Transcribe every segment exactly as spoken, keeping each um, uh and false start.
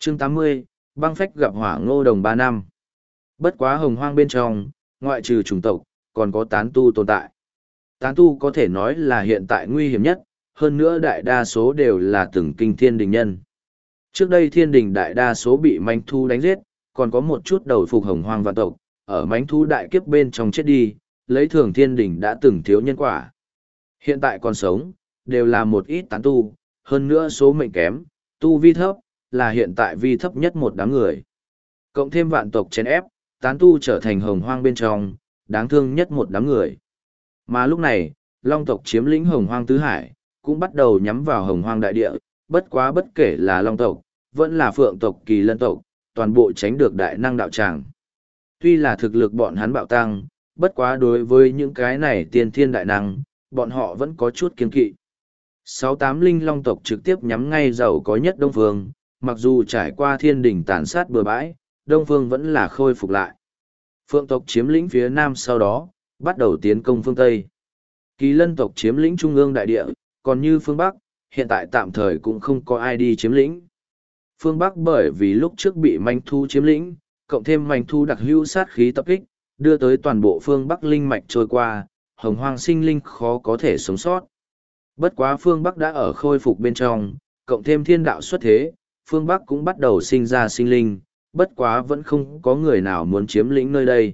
Chương tám mươi, băng phách gặp hỏa ngô đồng ba năm. Bất quá hồng hoang bên trong, ngoại trừ chủng tộc, còn có tán tu tồn tại. Tán tu có thể nói là hiện tại nguy hiểm nhất, hơn nữa đại đa số đều là từng kinh thiên đình nhân. Trước đây thiên đình đại đa số bị manh thu đánh giết, còn có một chút đầu phục hồng hoang vạn tộc, ở manh thu đại kiếp bên trong chết đi, lấy thường thiên đình đã từng thiếu nhân quả. Hiện tại còn sống, đều là một ít tán tu, hơn nữa số mệnh kém, tu vi thấp, là hiện tại vi thấp nhất một đám người. Cộng thêm vạn tộc chèn ép, tán tu trở thành hồng hoang bên trong, đáng thương nhất một đám người. Mà lúc này, long tộc chiếm lĩnh hồng hoang tứ hải, cũng bắt đầu nhắm vào hồng hoang đại địa, bất quá bất kể là long tộc, vẫn là phượng tộc kỳ lân tộc, toàn bộ tránh được đại năng đạo tràng. Tuy là thực lực bọn hắn bạo tăng, bất quá đối với những cái này tiên thiên đại năng, bọn họ vẫn có chút kiên kỵ. Sáu tám linh long tộc trực tiếp nhắm ngay giàu có nhất Đông Phương, mặc dù trải qua thiên đỉnh tàn sát bừa bãi, Đông Phương vẫn là khôi phục lại. Phượng tộc chiếm lĩnh phía nam sau đó, bắt đầu tiến công phương Tây. Kỳ lân tộc chiếm lĩnh trung ương đại địa, còn như phương Bắc, hiện tại tạm thời cũng không có ai đi chiếm lĩnh. Phương Bắc bởi vì lúc trước bị manh thu chiếm lĩnh, cộng thêm manh thu đặc hữu sát khí tập kích, đưa tới toàn bộ phương Bắc linh mạch trôi qua, hồng hoang sinh linh khó có thể sống sót. Bất quá phương Bắc đã ở khôi phục bên trong, cộng thêm thiên đạo xuất thế, phương Bắc cũng bắt đầu sinh ra sinh linh, bất quá vẫn không có người nào muốn chiếm lĩnh nơi đây.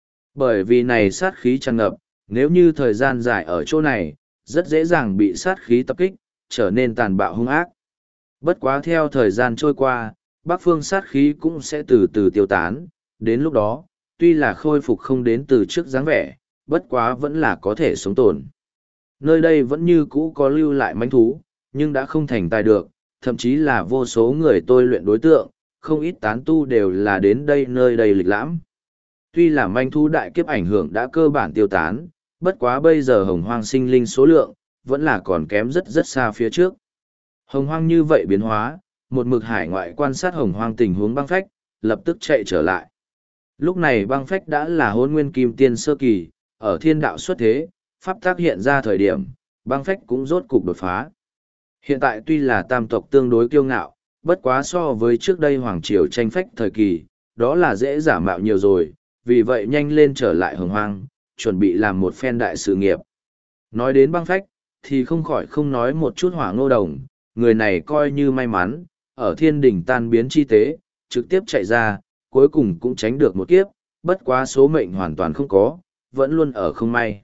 Bởi vì này sát khí tràn ngập, nếu như thời gian dài ở chỗ này, rất dễ dàng bị sát khí tập kích, trở nên tàn bạo hung ác. Bất quá theo thời gian trôi qua, Bắc phương sát khí cũng sẽ từ từ tiêu tán, đến lúc đó, tuy là khôi phục không đến từ trước dáng vẻ, bất quá vẫn là có thể sống tồn. Nơi đây vẫn như cũ có lưu lại manh thú, nhưng đã không thành tài được, thậm chí là vô số người tôi luyện đối tượng, không ít tán tu đều là đến đây nơi đây lịch lãm. Tuy là manh thú đại kiếp ảnh hưởng đã cơ bản tiêu tán, bất quá bây giờ hồng hoang sinh linh số lượng, vẫn là còn kém rất rất xa phía trước. Hồng hoang như vậy biến hóa, một mực hải ngoại quan sát hồng hoang tình huống băng phách, lập tức chạy trở lại. Lúc này băng phách đã là hôn nguyên kim tiên sơ kỳ, ở thiên đạo xuất thế, pháp tác hiện ra thời điểm, băng phách cũng rốt cục đột phá. Hiện tại tuy là tam tộc tương đối kiêu ngạo, bất quá so với trước đây hoàng triều tranh phách thời kỳ, đó là dễ giả mạo nhiều rồi, vì vậy nhanh lên trở lại hồng hoang, chuẩn bị làm một phen đại sự nghiệp. Nói đến băng phách, thì không khỏi không nói một chút hỏa ngô đồng, người này coi như may mắn, ở thiên đỉnh tan biến chi tế, trực tiếp chạy ra, cuối cùng cũng tránh được một kiếp, bất quá số mệnh hoàn toàn không có, vẫn luôn ở không may.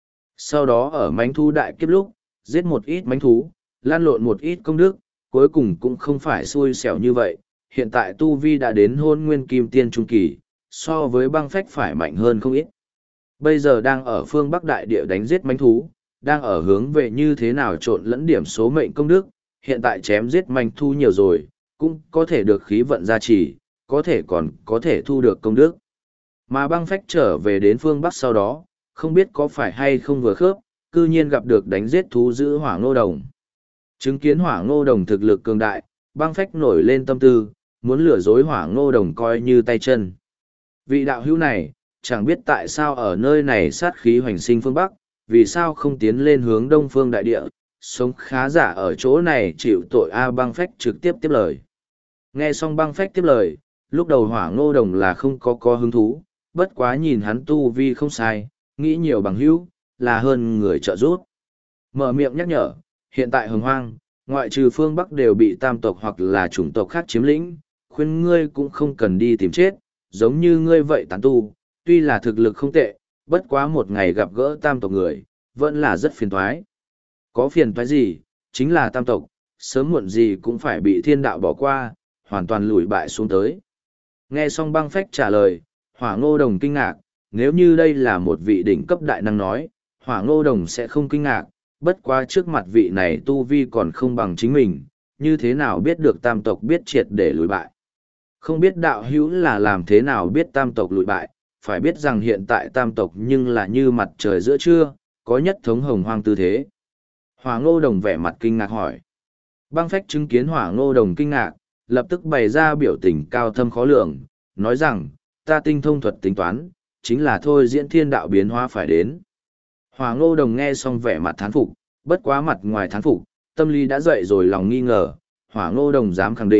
Sau đó ở mánh thú đại kiếp lúc, giết một ít mánh thú, lan lộn một ít công đức, cuối cùng cũng không phải xui xẻo như vậy, hiện tại tu vi đã đến hôn nguyên kim tiên trung kỳ, so với băng phách phải mạnh hơn không ít. Bây giờ đang ở phương Bắc đại địa đánh giết mánh thú, đang ở hướng về như thế nào trộn lẫn điểm số mệnh công đức, hiện tại chém giết manh thú nhiều rồi, cũng có thể được khí vận gia trì, có thể còn có thể thu được công đức. Mà băng phách trở về đến phương Bắc sau đó, không biết có phải hay không vừa khớp, cư nhiên gặp được đánh giết thú giữ hỏa ngô đồng. Chứng kiến hỏa ngô đồng thực lực cường đại, băng phách nổi lên tâm tư, muốn lừa dối hỏa ngô đồng coi như tay chân. Vị đạo hữu này, chẳng biết tại sao ở nơi này sát khí hoành sinh phương Bắc, vì sao không tiến lên hướng đông phương đại địa, sống khá giả ở chỗ này chịu tội A băng phách trực tiếp tiếp lời. Nghe xong băng phách tiếp lời, lúc đầu hỏa ngô đồng là không có có hứng thú, bất quá nhìn hắn tu vi không sai, nghĩ nhiều bằng hữu, là hơn người trợ giúp. Mở miệng nhắc nhở, hiện tại hồng hoang, ngoại trừ phương Bắc đều bị tam tộc hoặc là chủng tộc khác chiếm lĩnh, khuyên ngươi cũng không cần đi tìm chết, giống như ngươi vậy tán tu, tuy là thực lực không tệ, bất quá một ngày gặp gỡ tam tộc người, vẫn là rất phiền toái. Có phiền toái gì, chính là tam tộc, sớm muộn gì cũng phải bị thiên đạo bỏ qua, hoàn toàn lùi bại xuống tới. Nghe xong băng phách trả lời, hỏa ngô đồng kinh ngạc, nếu như đây là một vị đỉnh cấp đại năng nói, hỏa ngô đồng sẽ không kinh ngạc, bất quá trước mặt vị này tu vi còn không bằng chính mình, như thế nào biết được tam tộc biết triệt để lùi bại. Không biết đạo hữu là làm thế nào biết tam tộc lùi bại, phải biết rằng hiện tại tam tộc nhưng là như mặt trời giữa trưa, có nhất thống hồng hoang tư thế. Hỏa ngô đồng vẻ mặt kinh ngạc hỏi. Băng phách chứng kiến hỏa ngô đồng kinh ngạc, lập tức bày ra biểu tình cao thâm khó lường, nói rằng, ta tinh thông thuật tính toán, chính là thôi diễn thiên đạo biến hóa phải đến. Hỏa ngô đồng nghe xong vẻ mặt thán phục, bất quá mặt ngoài thán phục, tâm lý đã dậy rồi lòng nghi ngờ, hỏa ngô đồng dám khẳng định,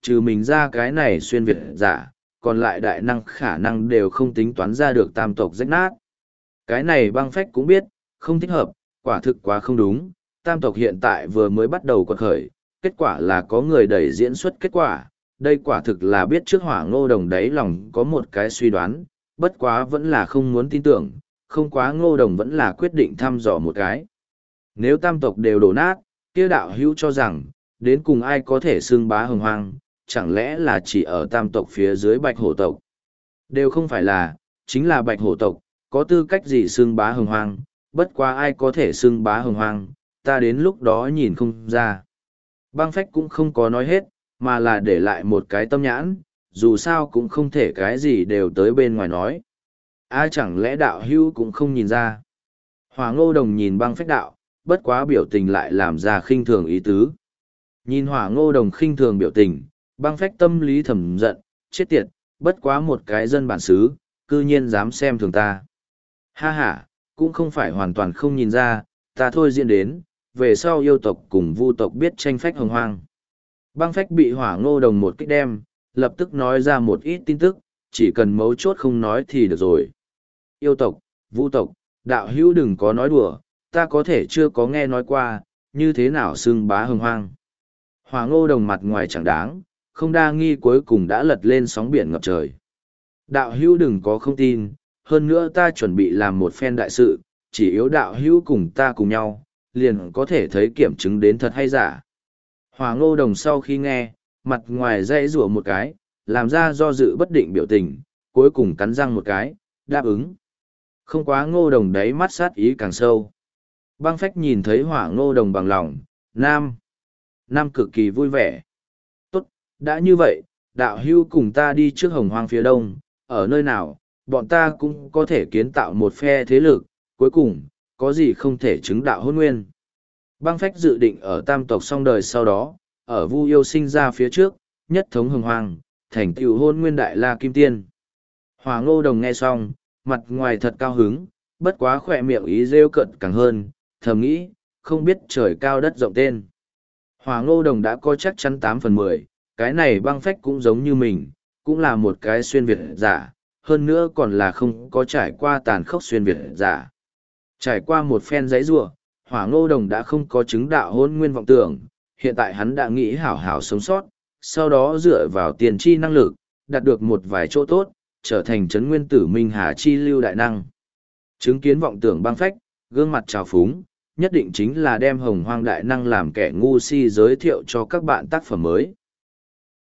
trừ mình ra cái này xuyên Việt giả, còn lại đại năng khả năng đều không tính toán ra được tam tộc rách nát. Cái này băng phách cũng biết, không thích hợp, quả thực quá không đúng, tam tộc hiện tại vừa mới bắt đầu quật khởi, kết quả là có người đẩy diễn xuất kết quả, đây quả thực là biết trước Hỏa Ngô Đồng đấy lòng có một cái suy đoán, bất quá vẫn là không muốn tin tưởng, không quá Ngô Đồng vẫn là quyết định thăm dò một cái. Nếu tam tộc đều đổ nát, kia đạo hữu cho rằng, đến cùng ai có thể xưng bá hồng hoang, chẳng lẽ là chỉ ở tam tộc phía dưới bạch hổ tộc? Đều không phải là, chính là bạch hổ tộc, có tư cách gì xưng bá hồng hoang, bất quá ai có thể xưng bá hồng hoang, ta đến lúc đó nhìn không ra. Băng phách cũng không có nói hết, mà là để lại một cái tâm nhãn, dù sao cũng không thể cái gì đều tới bên ngoài nói. Ai chẳng lẽ đạo hữu cũng không nhìn ra. Hỏa Ngô Đồng nhìn băng phách đạo, bất quá biểu tình lại làm ra khinh thường ý tứ. Nhìn Hỏa Ngô Đồng khinh thường biểu tình, băng phách tâm lý thầm giận, chết tiệt, bất quá một cái dân bản xứ, cư nhiên dám xem thường ta. Ha ha, cũng không phải hoàn toàn không nhìn ra, ta thôi diễn đến, về sau yêu tộc cùng vu tộc biết tranh phách hồng hoang. Băng phách bị Hỏa Ngô Đồng một kích đem, lập tức nói ra một ít tin tức, chỉ cần mấu chốt không nói thì được rồi. Yêu tộc, vu tộc, đạo hữu đừng có nói đùa, ta có thể chưa có nghe nói qua, như thế nào xưng bá hồng hoang. Hỏa Ngô Đồng mặt ngoài chẳng đáng, không đa nghi cuối cùng đã lật lên sóng biển ngập trời. Đạo hữu đừng có không tin, hơn nữa ta chuẩn bị làm một phen đại sự, chỉ yếu đạo hữu cùng ta cùng nhau, liền có thể thấy kiểm chứng đến thật hay giả. Hỏa Ngô Đồng sau khi nghe, mặt ngoài dãy rủa một cái, làm ra do dự bất định biểu tình, cuối cùng cắn răng một cái, đáp ứng. Không quá Ngô Đồng đấy mắt sát ý càng sâu. Băng phách nhìn thấy Hỏa Ngô Đồng bằng lòng, nam. Nam cực kỳ vui vẻ. Tốt, đã như vậy, đạo hưu cùng ta đi trước hồng hoang phía đông, ở nơi nào, bọn ta cũng có thể kiến tạo một phe thế lực, cuối cùng, có gì không thể chứng đạo hôn nguyên. Băng phách dự định ở tam tộc song đời sau đó, ở Vu Yêu sinh ra phía trước, nhất thống hồng hoang, thành tựu hôn nguyên đại la kim tiên. Hỏa Ngô Đồng nghe xong, mặt ngoài thật cao hứng, bất quá khỏe miệng ý rêu cận càng hơn, thầm nghĩ, không biết trời cao đất rộng tên. Hỏa Ngô Đồng đã có chắc chắn tám phần mười, cái này băng phách cũng giống như mình, cũng là một cái xuyên Việt giả, hơn nữa còn là không có trải qua tàn khốc xuyên Việt giả. Trải qua một phen giấy rủa, Hỏa Ngô Đồng đã không có chứng đạo hôn nguyên vọng tưởng, hiện tại hắn đã nghĩ hảo hảo sống sót, sau đó dựa vào tiền chi năng lực, đạt được một vài chỗ tốt, trở thành trấn nguyên tử Minh Hà chi lưu đại năng. Chứng kiến vọng tưởng băng phách, gương mặt trào phúng, nhất định chính là đem hồng hoang đại năng làm kẻ ngu si giới thiệu cho các bạn tác phẩm mới.